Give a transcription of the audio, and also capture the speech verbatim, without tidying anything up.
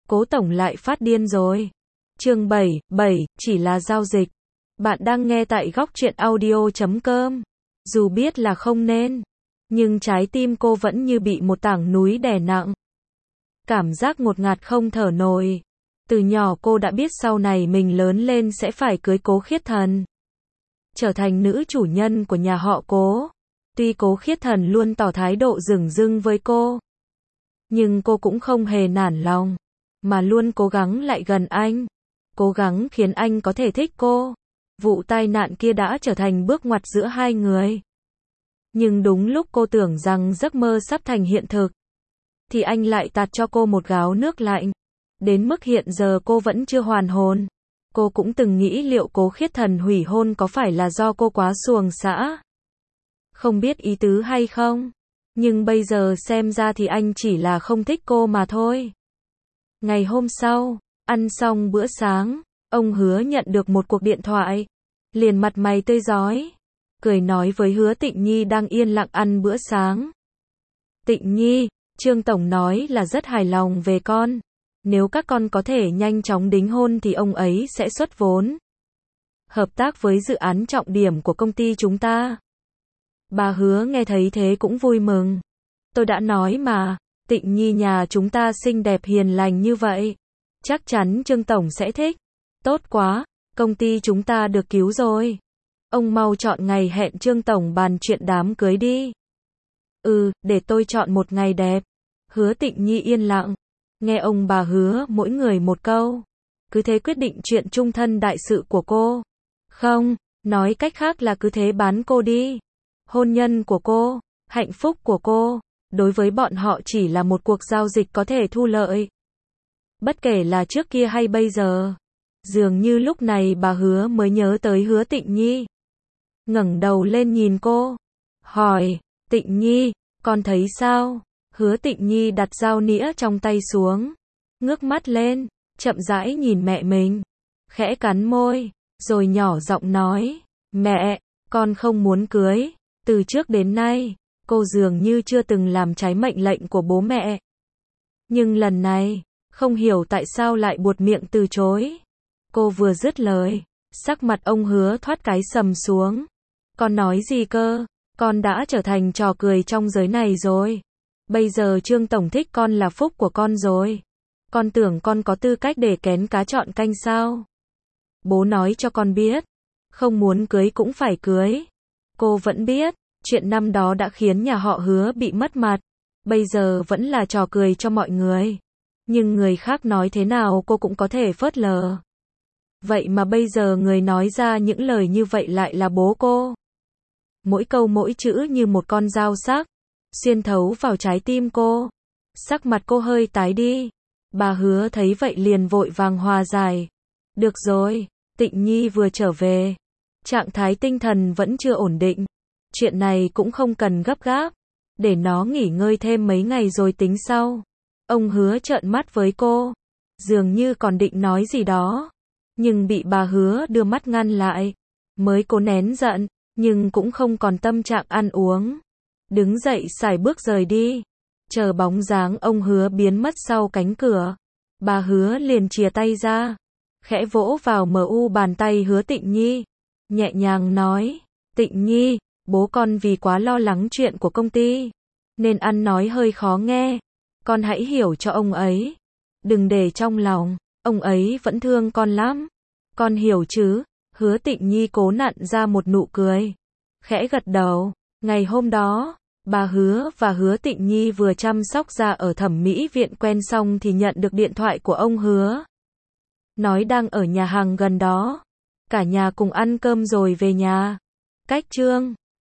Cố tổng lại phát điên rồi. Chương bảy, bảy, chỉ là giao dịch. Bạn đang nghe tại góc truyện audio chấm com. Dù biết là không nên, nhưng trái tim cô vẫn như bị một tảng núi đè nặng. Cảm giác ngột ngạt không thở nổi. Từ nhỏ cô đã biết sau này mình lớn lên sẽ phải cưới Cố Khiết Thần, trở thành nữ chủ nhân của nhà họ Cố. Tuy Cố Khiết Thần luôn tỏ thái độ dửng dưng với cô, nhưng cô cũng không hề nản lòng, mà luôn cố gắng lại gần anh, cố gắng khiến anh có thể thích cô. Vụ tai nạn kia đã trở thành bước ngoặt giữa hai người. Nhưng đúng lúc cô tưởng rằng giấc mơ sắp thành hiện thực, thì anh lại tạt cho cô một gáo nước lạnh. Đến mức hiện giờ cô vẫn chưa hoàn hồn. Cô cũng từng nghĩ liệu Cố Khiết Thần hủy hôn có phải là do cô quá xuồng xã, không biết ý tứ hay không. Nhưng bây giờ xem ra thì anh chỉ là không thích cô mà thôi. Ngày hôm sau, ăn xong bữa sáng, ông Hứa nhận được một cuộc điện thoại. Liền mặt mày tươi rói, cười nói với Hứa Tịnh Nhi đang yên lặng ăn bữa sáng. Tịnh Nhi, Trương Tổng nói là rất hài lòng về con. Nếu các con có thể nhanh chóng đính hôn thì ông ấy sẽ xuất vốn hợp tác với dự án trọng điểm của công ty chúng ta. Bà Hứa nghe thấy thế cũng vui mừng. Tôi đã nói mà, Tịnh Nhi nhà chúng ta xinh đẹp hiền lành như vậy, chắc chắn Trương Tổng sẽ thích. Tốt quá, công ty chúng ta được cứu rồi. Ông mau chọn ngày hẹn Trương Tổng bàn chuyện đám cưới đi. Ừ, để tôi chọn một ngày đẹp. Hứa Tịnh Nhi yên lặng, nghe ông bà Hứa mỗi người một câu. Cứ thế quyết định chuyện chung thân đại sự của cô. Không, nói cách khác là cứ thế bán cô đi. Hôn nhân của cô, hạnh phúc của cô, đối với bọn họ chỉ là một cuộc giao dịch có thể thu lợi. Bất kể là trước kia hay bây giờ. Dường như lúc này bà Hứa mới nhớ tới Hứa Tịnh Nhi. Ngẩng đầu lên nhìn cô, hỏi, Tịnh Nhi, con thấy sao? Hứa Tịnh Nhi đặt dao nĩa trong tay xuống, ngước mắt lên, chậm rãi nhìn mẹ mình, khẽ cắn môi, rồi nhỏ giọng nói, mẹ, con không muốn cưới. Từ trước đến nay, cô dường như chưa từng làm trái mệnh lệnh của bố mẹ. Nhưng lần này, không hiểu tại sao lại buột miệng từ chối. Cô vừa dứt lời, sắc mặt ông Hứa thoát cái sầm xuống. Con nói gì cơ? Con đã trở thành trò cười trong giới này rồi. Bây giờ Trương Tổng thích con là phúc của con rồi. Con tưởng con có tư cách để kén cá chọn canh sao? Bố nói cho con biết, không muốn cưới cũng phải cưới. Cô vẫn biết, chuyện năm đó đã khiến nhà họ Hứa bị mất mặt. Bây giờ vẫn là trò cười cho mọi người. Nhưng người khác nói thế nào cô cũng có thể phớt lờ. Vậy mà bây giờ người nói ra những lời như vậy lại là bố cô. Mỗi câu mỗi chữ như một con dao sắc, xuyên thấu vào trái tim cô. Sắc mặt cô hơi tái đi. Bà Hứa thấy vậy liền vội vàng hòa giải. Được rồi, Tịnh Nhi vừa trở về, trạng thái tinh thần vẫn chưa ổn định. Chuyện này cũng không cần gấp gáp, để nó nghỉ ngơi thêm mấy ngày rồi tính sau. Ông Hứa trợn mắt với cô, dường như còn định nói gì đó, nhưng bị bà Hứa đưa mắt ngăn lại. Mới cố nén giận, nhưng cũng không còn tâm trạng ăn uống. Đứng dậy sải bước rời đi. Chờ bóng dáng ông Hứa biến mất sau cánh cửa, bà Hứa liền chìa tay ra, khẽ vỗ vào mờ u bàn tay Hứa Tịnh Nhi, nhẹ nhàng nói, Tịnh Nhi, bố con vì quá lo lắng chuyện của công ty, nên ăn nói hơi khó nghe. Con hãy hiểu cho ông ấy. Đừng để trong lòng, ông ấy vẫn thương con lắm. Con hiểu chứ? Hứa Tịnh Nhi cố nặn ra một nụ cười, khẽ gật đầu. Ngày hôm đó, bà Hứa và Hứa Tịnh Nhi vừa chăm sóc da ở thẩm mỹ viện quen xong thì nhận được điện thoại của ông Hứa. Nói đang ở nhà hàng gần đó. Cả nhà cùng ăn cơm rồi về nhà. Cách Trương